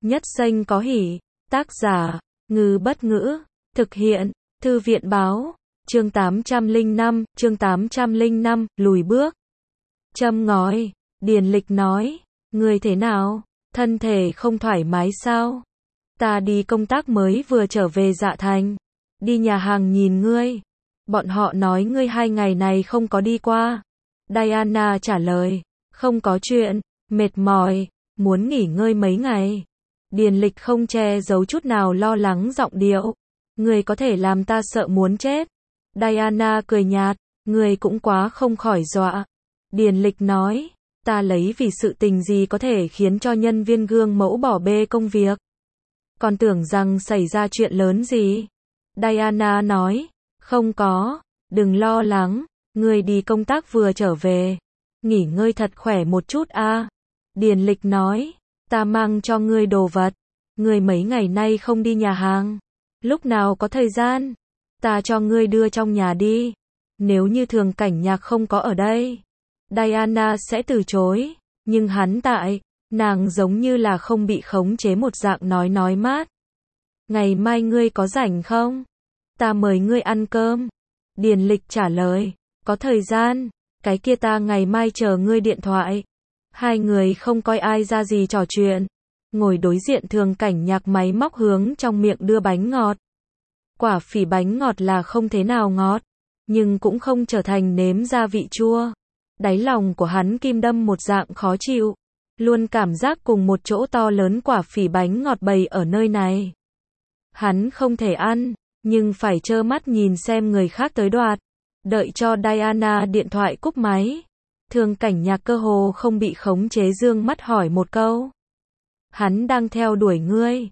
Nhất xanh có hỉ. Tác giả, Ngư Bất Ngữ. Thực hiện, Thư viện báo. Chương 805, lùi bước. Châm ngòi. Điền Lịch nói, ngươi thế nào? Thân thể không thoải mái sao? Ta đi công tác mới vừa trở về Dạ Thành. Đi nhà hàng nhìn ngươi. Bọn họ nói ngươi 2 ngày này không có đi qua. Diana trả lời, không có chuyện, mệt mỏi, muốn nghỉ ngơi mấy ngày. Điền Lịch không che giấu chút nào lo lắng giọng điệu. Ngươi có thể làm ta sợ muốn chết. Diana cười nhạt, ngươi cũng quá không khỏi dọa. Điền Lịch nói, ta lấy vì sự tình gì có thể khiến cho nhân viên gương mẫu bỏ bê công việc. Còn tưởng rằng xảy ra chuyện lớn gì. Diana nói, không có, đừng lo lắng, ngươi đi công tác vừa trở về. Nghỉ ngơi thật khỏe một chút a. Điền Lịch nói, ta mang cho ngươi đồ vật. Ngươi mấy ngày nay không đi nhà hàng. Lúc nào có thời gian, ta cho ngươi đưa trong nhà đi. Nếu như Thường Cảnh Nhạc không có ở đây, Diana sẽ từ chối. Nhưng hắn tại, nàng giống như là không bị khống chế một dạng nói mát. Ngày mai ngươi có rảnh không? Ta mời ngươi ăn cơm. Điền Lịch trả lời, có thời gian, cái kia ta ngày mai chờ ngươi điện thoại. Hai người không coi ai ra gì trò chuyện. Ngồi đối diện Thường Cảnh Nhạc máy móc hướng trong miệng đưa bánh ngọt. Quả phỉ bánh ngọt là không thế nào ngọt, nhưng cũng không trở thành nếm gia vị chua. Đáy lòng của hắn kim đâm một dạng khó chịu. Luôn cảm giác cùng một chỗ to lớn quả phỉ bánh ngọt bày ở nơi này. Hắn không thể ăn, nhưng phải trơ mắt nhìn xem người khác tới đoạt. Đợi cho Diana điện thoại cúp máy. Thường Cảnh Nhạc cơ hồ không bị khống chế dương mắt hỏi một câu. Hắn đang theo đuổi ngươi.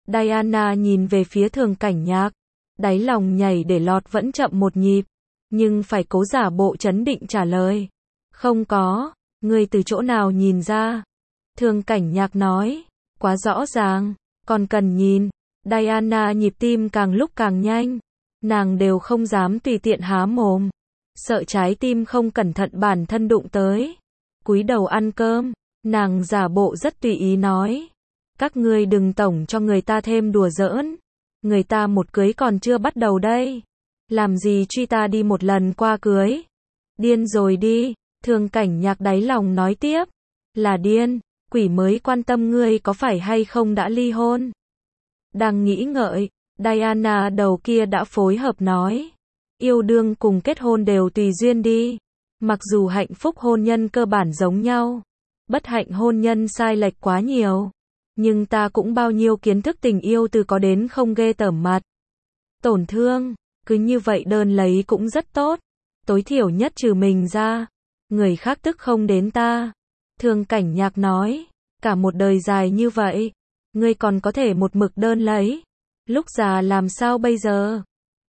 Diana nhìn về phía Thường Cảnh Nhạc. Đáy lòng nhảy để lọt vẫn chậm một nhịp. Nhưng phải cố giả bộ trấn định trả lời. Không có, ngươi từ chỗ nào nhìn ra? Thường Cảnh Nhạc nói, quá rõ ràng, còn cần nhìn. Diana nhịp tim càng lúc càng nhanh. Nàng đều không dám tùy tiện há mồm. Sợ trái tim không cẩn thận bản thân đụng tới. Cúi đầu ăn cơm, nàng giả bộ rất tùy ý nói. Các ngươi đừng tổng cho người ta thêm đùa giỡn. Người ta một cưới còn chưa bắt đầu đây. Làm gì truy ta đi một lần qua cưới. Điên rồi đi. Thường Cảnh Nhạc đáy lòng nói tiếp. Là điên, quỷ mới quan tâm ngươi có phải hay không đã ly hôn. Đang nghĩ ngợi, Diana đầu kia đã phối hợp nói. Yêu đương cùng kết hôn đều tùy duyên đi. Mặc dù hạnh phúc hôn nhân cơ bản giống nhau, bất hạnh hôn nhân sai lệch quá nhiều. Nhưng ta cũng bao nhiêu kiến thức tình yêu từ có đến không ghê tởm mặt. Tổn thương, cứ như vậy đơn lấy cũng rất tốt. Tối thiểu nhất trừ mình ra, người khác tức không đến ta. Thường Cảnh Nhạc nói, cả một đời dài như vậy, ngươi còn có thể một mực đơn lấy. Lúc già làm sao bây giờ?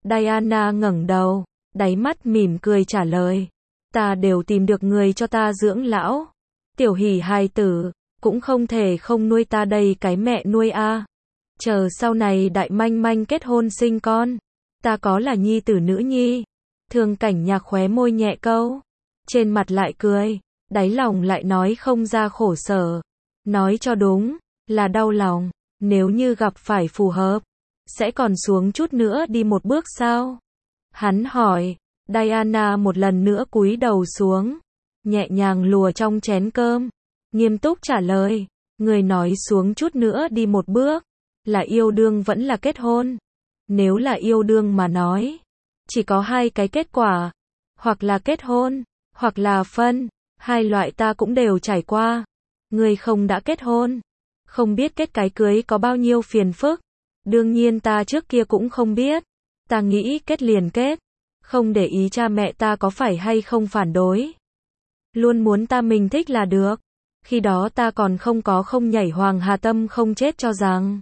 Diana ngẩng đầu, đáy mắt mỉm cười trả lời. Ta đều tìm được người cho ta dưỡng lão. Tiểu Hỉ hài tử, cũng không thể không nuôi ta đây cái mẹ nuôi a. Chờ sau này Đại Manh Manh kết hôn sinh con, ta có là nhi tử nữ nhi. Thường Cảnh Nhạc khóe môi nhẹ câu. Trên mặt lại cười, đáy lòng lại nói không ra khổ sở. Nói cho đúng, là đau lòng. Nếu như gặp phải phù hợp, sẽ còn xuống chút nữa đi một bước sao? Hắn hỏi. Diana một lần nữa cúi đầu xuống, nhẹ nhàng lùa trong chén cơm, nghiêm túc trả lời. Người nói xuống chút nữa đi một bước, là yêu đương vẫn là kết hôn? Nếu là yêu đương mà nói, chỉ có 2 cái kết quả, hoặc là kết hôn, hoặc là phân. 2 loại ta cũng đều trải qua. Ngươi không đã kết hôn, không biết kết cái cưới có bao nhiêu phiền phức. Đương nhiên ta trước kia cũng không biết. Ta nghĩ kết liền kết, không để ý cha mẹ ta có phải hay không phản đối. Luôn muốn ta mình thích là được. Khi đó ta còn không nhảy Hoàng Hà Tâm không chết cho rằng.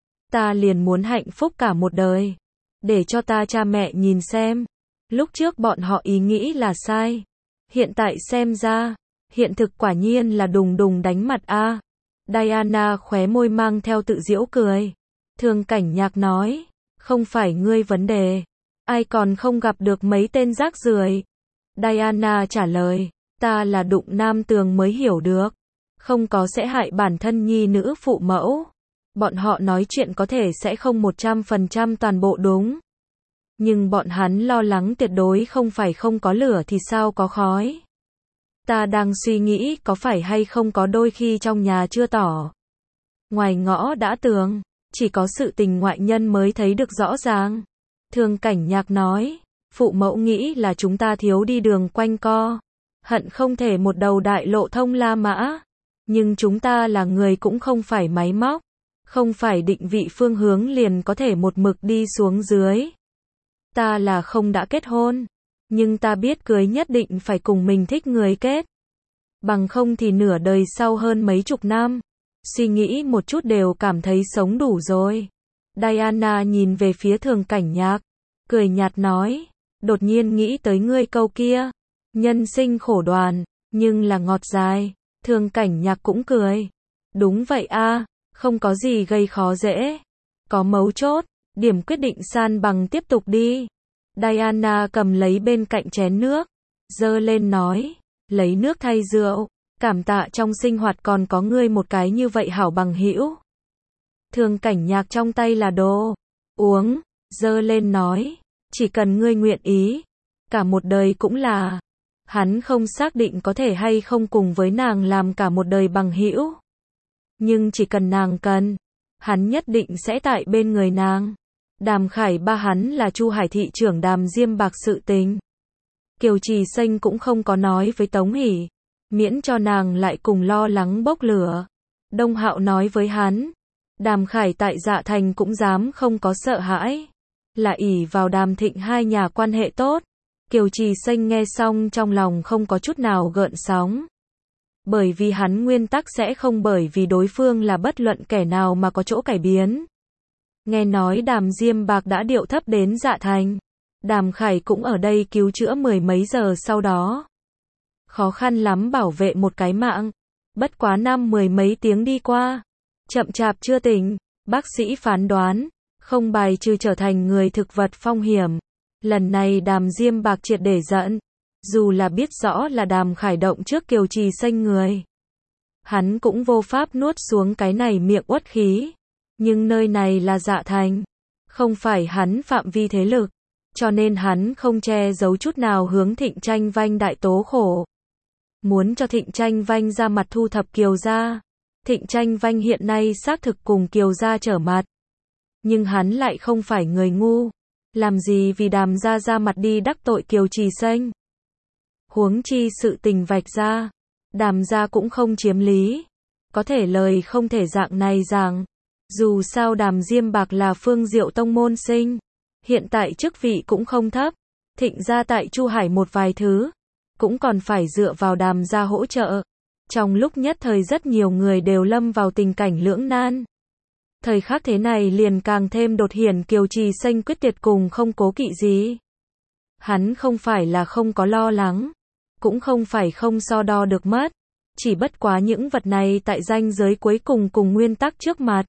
Ta liền muốn hạnh phúc cả một đời. Để cho ta cha mẹ nhìn xem. Lúc trước bọn họ ý nghĩ là sai. Hiện tại xem ra, hiện thực quả nhiên là đùng đùng đánh mặt a. Diana khóe môi mang theo tự giễu cười. Thường Cảnh Nhạc nói, không phải ngươi vấn đề. Ai còn không gặp được mấy tên rác rưởi. Diana trả lời, ta là đụng nam tường mới hiểu được. Không có sẽ hại bản thân nhi nữ phụ mẫu. Bọn họ nói chuyện có thể sẽ không 100% toàn bộ đúng. Nhưng bọn hắn lo lắng tuyệt đối không phải không có lửa thì sao có khói. Ta đang suy nghĩ có phải hay không có đôi khi trong nhà chưa tỏ. Ngoài ngõ đã tường, chỉ có sự tình ngoại nhân mới thấy được rõ ràng. Thường Cảnh Nhạc nói, phụ mẫu nghĩ là chúng ta thiếu đi đường quanh co. Hận không thể một đầu đại lộ thông La Mã. Nhưng chúng ta là người cũng không phải máy móc. Không phải định vị phương hướng liền có thể một mực đi xuống dưới. Ta là không đã kết hôn. Nhưng ta biết cưới nhất định phải cùng mình thích người kết. Bằng không thì nửa đời sau hơn mấy chục năm. Suy nghĩ một chút đều cảm thấy sống đủ rồi. Diana nhìn về phía Thường Cảnh Nhạc. Cười nhạt nói. Đột nhiên nghĩ tới ngươi câu kia. Nhân sinh khổ đoàn. Nhưng là ngọt dài. Thường Cảnh Nhạc cũng cười. Đúng vậy a, không có gì gây khó dễ. Có mấu chốt. Điểm quyết định san bằng tiếp tục đi. Diana cầm lấy bên cạnh chén nước. Dơ lên nói. Lấy nước thay rượu. Cảm tạ trong sinh hoạt còn có ngươi một cái như vậy hảo bằng hữu. Thường Cảnh Nhạc trong tay là đồ. Uống. Dơ lên nói. Chỉ cần ngươi nguyện ý. Cả một đời cũng là. Hắn không xác định có thể hay không cùng với nàng làm cả một đời bằng hữu. Nhưng chỉ cần nàng cần. Hắn nhất định sẽ tại bên người nàng. Đàm Khải ba hắn là Chu Hải thị trưởng Đàm Diêm Bạc sự tình. Kiều Trì Xanh cũng không có nói với Tống Hỷ. Miễn cho nàng lại cùng lo lắng bốc lửa. Đông Hạo nói với hắn. Đàm Khải tại Dạ Thành cũng dám không có sợ hãi. Là ỷ vào Đàm Thịnh hai nhà quan hệ tốt. Kiều Trì Xanh nghe xong trong lòng không có chút nào gợn sóng. Bởi vì hắn nguyên tắc sẽ không bởi vì đối phương là bất luận kẻ nào mà có chỗ cải biến. Nghe nói Đàm Diêm Bạc đã điệu thấp đến Dạ Thành. Đàm Khải cũng ở đây cứu chữa mười mấy giờ sau đó. Khó khăn lắm bảo vệ một cái mạng. Bất quá năm mười mấy tiếng đi qua. Chậm chạp chưa tỉnh. Bác sĩ phán đoán. Không bài trừ trở thành người thực vật phong hiểm. Lần này Đàm Diêm Bạc triệt để giận. Dù là biết rõ là Đàm Khải động trước Kiều Trì Xanh người. Hắn cũng vô pháp nuốt xuống cái này miệng uất khí. Nhưng nơi này là Dạ Thành. Không phải hắn phạm vi thế lực. Cho nên hắn không che giấu chút nào hướng Thịnh Tranh Vanh đại tố khổ. Muốn cho Thịnh Tranh Vanh ra mặt thu thập Kiều gia. Thịnh Tranh Vanh hiện nay xác thực cùng Kiều gia trở mặt. Nhưng hắn lại không phải người ngu. Làm gì vì Đàm gia ra mặt đi đắc tội Kiều Trì Xanh. Huống chi sự tình vạch ra. Đàm gia cũng không chiếm lý. Có thể lời không thể dạng này rằng. Dù sao Đàm Diêm Bạc là Phương Diệu tông môn sinh. Hiện tại chức vị cũng không thấp. Thịnh gia tại Chu Hải một vài thứ. Cũng còn phải dựa vào Đàm gia hỗ trợ. Trong lúc nhất thời rất nhiều người đều lâm vào tình cảnh lưỡng nan. Thời khắc thế này liền càng thêm đột hiển Kiều Trì Xanh quyết tuyệt cùng không cố kỵ gì. Hắn không phải là không có lo lắng. Cũng không phải không so đo được mất. Chỉ bất quá những vật này tại ranh giới cuối cùng cùng nguyên tắc trước mặt.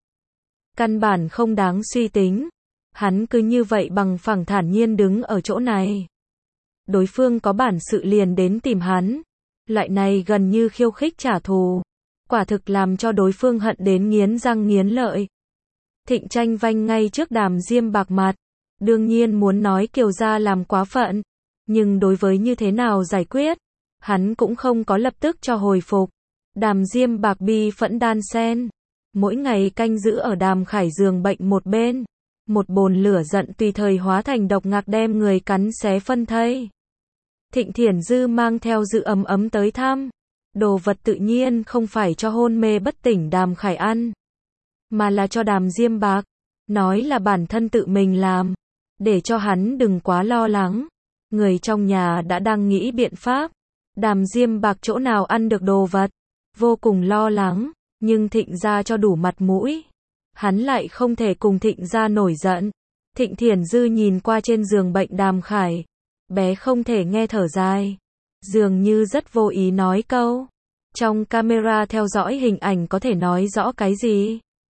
Căn bản không đáng suy tính. Hắn cứ như vậy bằng phẳng thản nhiên đứng ở chỗ này. Đối phương có bản sự liền đến tìm hắn. Loại này gần như khiêu khích trả thù. Quả thực làm cho đối phương hận đến nghiến răng nghiến lợi. Thịnh Tranh Vanh ngay trước Đàm Diêm Bạc mặt. Đương nhiên muốn nói Kiều gia làm quá phận. Nhưng đối với như thế nào giải quyết. Hắn cũng không có lập tức cho hồi phục. Đàm Diêm Bạc bi phẫn đan sen. Mỗi ngày canh giữ ở Đàm Khải giường bệnh một bên. Một bồn lửa giận tùy thời hóa thành độc ngạc đem người cắn xé phân thây. Thịnh Thiển Dư mang theo dự ấm ấm tới thăm. Đồ vật tự nhiên không phải cho hôn mê bất tỉnh Đàm Khải ăn. Mà là cho Đàm Diêm Bạc. Nói là bản thân tự mình làm. Để cho hắn đừng quá lo lắng. Người trong nhà đã đang nghĩ biện pháp. Đàm Diêm Bạc chỗ nào ăn được đồ vật. Vô cùng lo lắng. Nhưng Thịnh gia cho đủ mặt mũi. Hắn lại không thể cùng Thịnh gia nổi giận. Thịnh Thiển Dư nhìn qua trên giường bệnh Đàm Khải. Bé không thể nghe thở dài. Dường như rất vô ý nói câu. Trong camera theo dõi hình ảnh có thể nói rõ cái gì.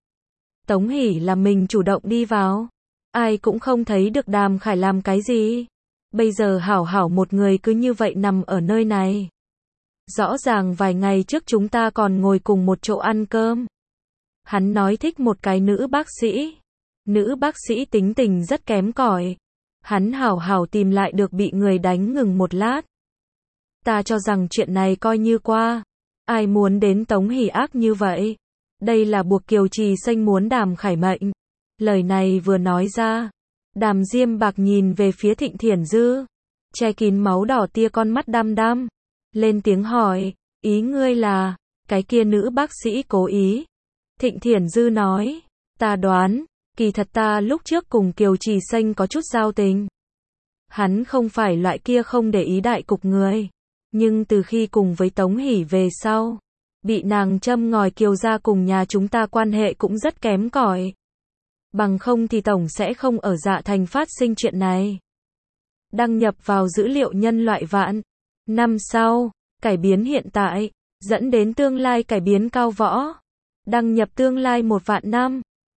Tống Hỷ là mình chủ động đi vào. Ai cũng không thấy được Đàm Khải làm cái gì. Bây giờ hảo hảo một người cứ như vậy nằm ở nơi này. Rõ ràng vài ngày trước chúng ta còn ngồi cùng một chỗ ăn cơm. Hắn nói thích một cái nữ bác sĩ. Nữ bác sĩ tính tình rất kém cỏi. Hắn hảo hảo tìm lại được bị người đánh ngừng một lát. Ta cho rằng chuyện này coi như qua. Ai muốn đến Tống Hỷ ác như vậy? Đây là buộc Kiều Trì Xanh muốn Đàm Khải mệnh. Lời này vừa nói ra, Đàm Diêm Bạc nhìn về phía Thịnh Thiển Dư, che kín máu đỏ tia con mắt đăm đăm, lên tiếng hỏi, ý ngươi là, cái kia nữ bác sĩ cố ý. Thịnh Thiển Dư nói, ta đoán, kỳ thật ta lúc trước cùng Kiều Trì Xanh có chút giao tình. Hắn không phải loại kia không để ý đại cục người, nhưng từ khi cùng với Tống Hỷ về sau, bị nàng châm ngòi Kiều gia cùng nhà chúng ta quan hệ cũng rất kém cỏi. Bằng không thì tổng sẽ không ở Dạ Thành phát sinh chuyện này. Đăng nhập vào dữ liệu nhân loại vạn năm sau, cải biến hiện tại, dẫn đến tương lai cải biến cao võ. Đăng nhập tương lai 1 vạn năm.